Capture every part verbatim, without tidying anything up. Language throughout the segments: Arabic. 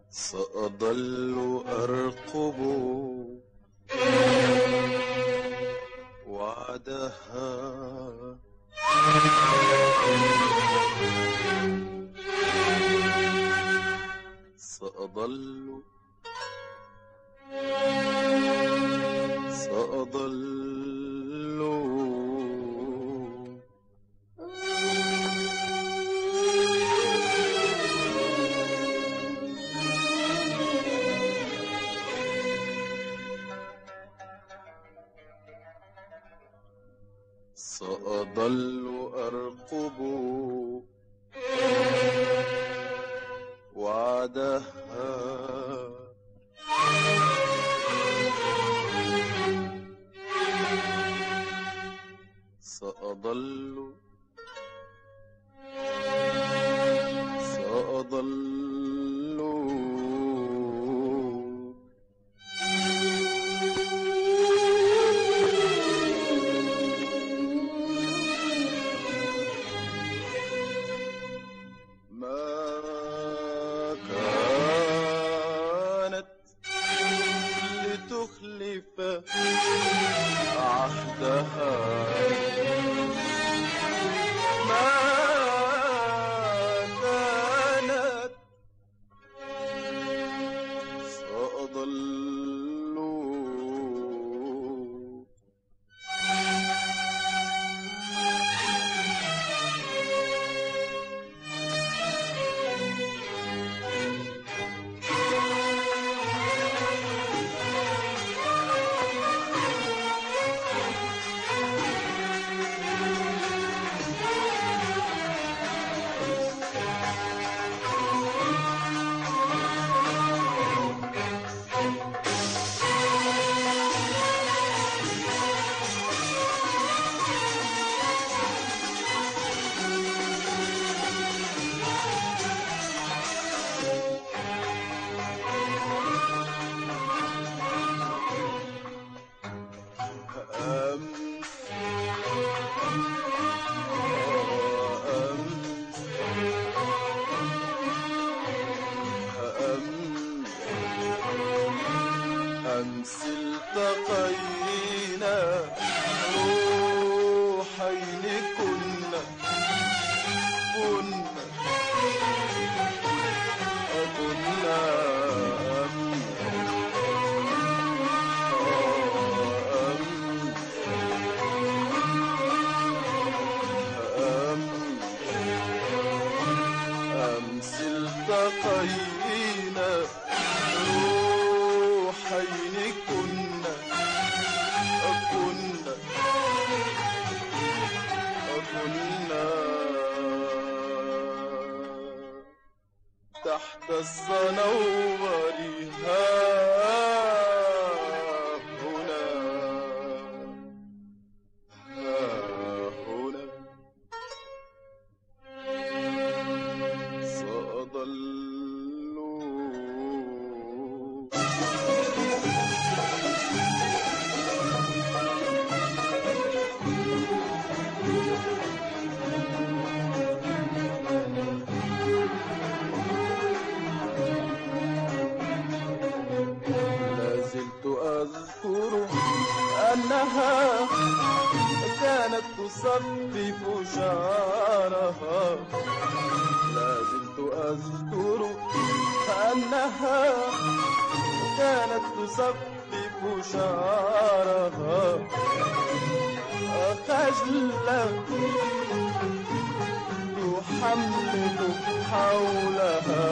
سأظل أرقب وعدها، سأظل سأظل سأظل أرقب وعدها، سأظل سأظل عهدها، ما كانت سأظل أمس التقينا روحين كنا كنا كنا أمس التقينا روحين كنا كنا كنا تحت الصنوبر ها هنا ها هنا سأظل أذكر أنها كانت تصفف شعرها، لا زلت أذكر أنها كانت تصفف شعرها، خجلا تحمل حولها،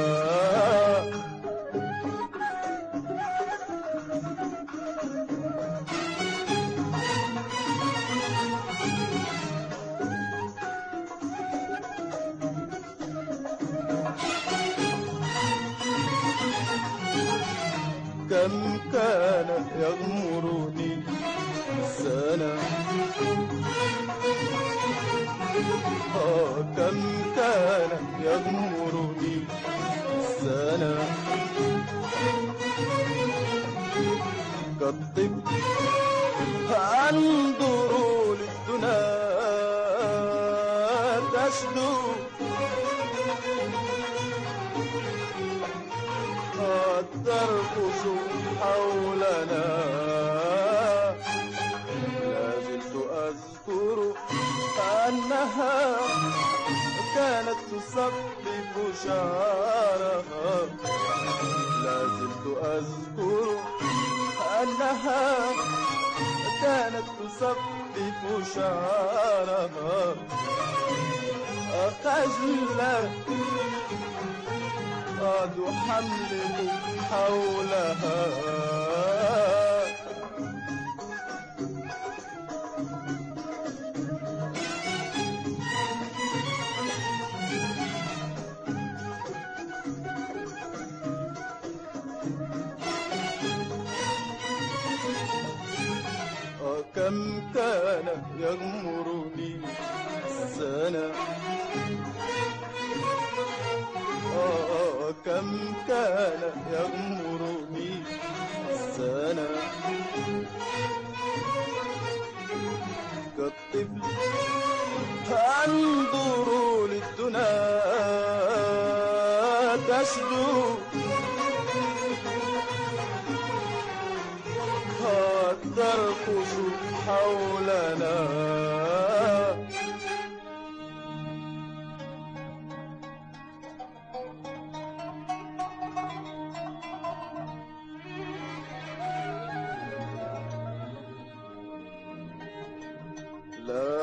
كم كان يغمرني سنة، آه كم كان يغمرني سنة، كالطب أنظر للدنا تشدو ترقص حولنا لا زلت أذكر أنها كانت تصفف شعرها لا زلت أذكر أنها كانت تصفف شعرها خجلا قد أحمل حولها كم كان يغمرني السنة آه كم كان يغمرني السنة كالطفل أنظر للدنا تشدو ترقص حولنا لا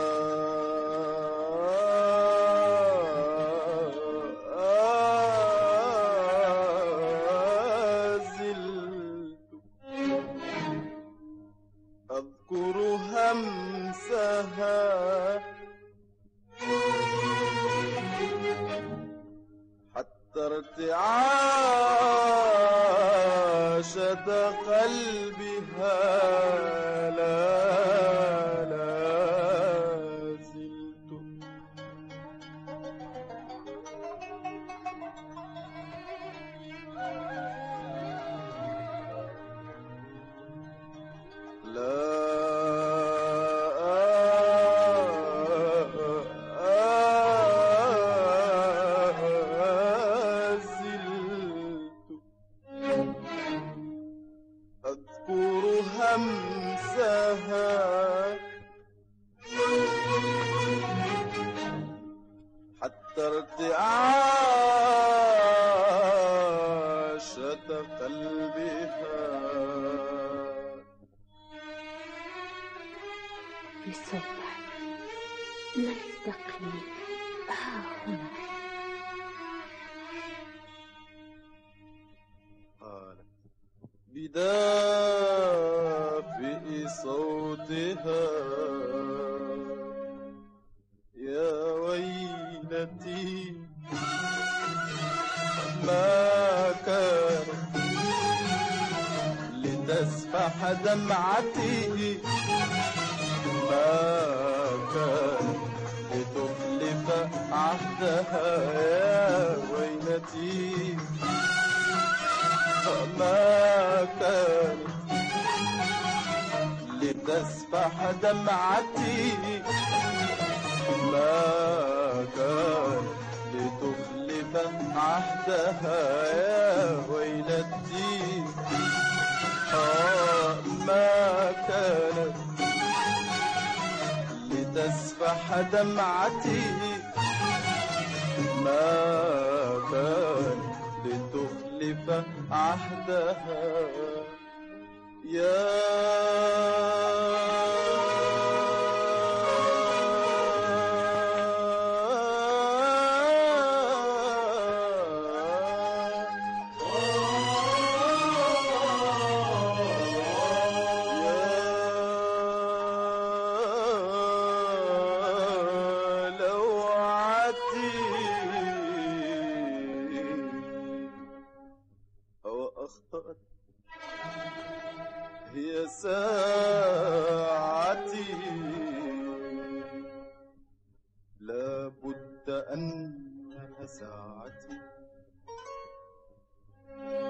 أذكر همسها حتى ارتعاشة قلبها لا لا زلت لا أذكر همسها حتى ارتعاشة قلبها بصوتك نلتقي ها هنا. قالت بدافئ صوتها يا ويلتي ما كان لتسفح دمعتي ما كان لتخلف عهدها يا ويلتي ما كان لتسفح دمعتي ما كان لتخلف عهدها يا ويلتي آه ما كانت لتسفح دمعتي ما كان لتخلف عهدها يا أخطأت هي ساعتي لا بد أنها ساعتي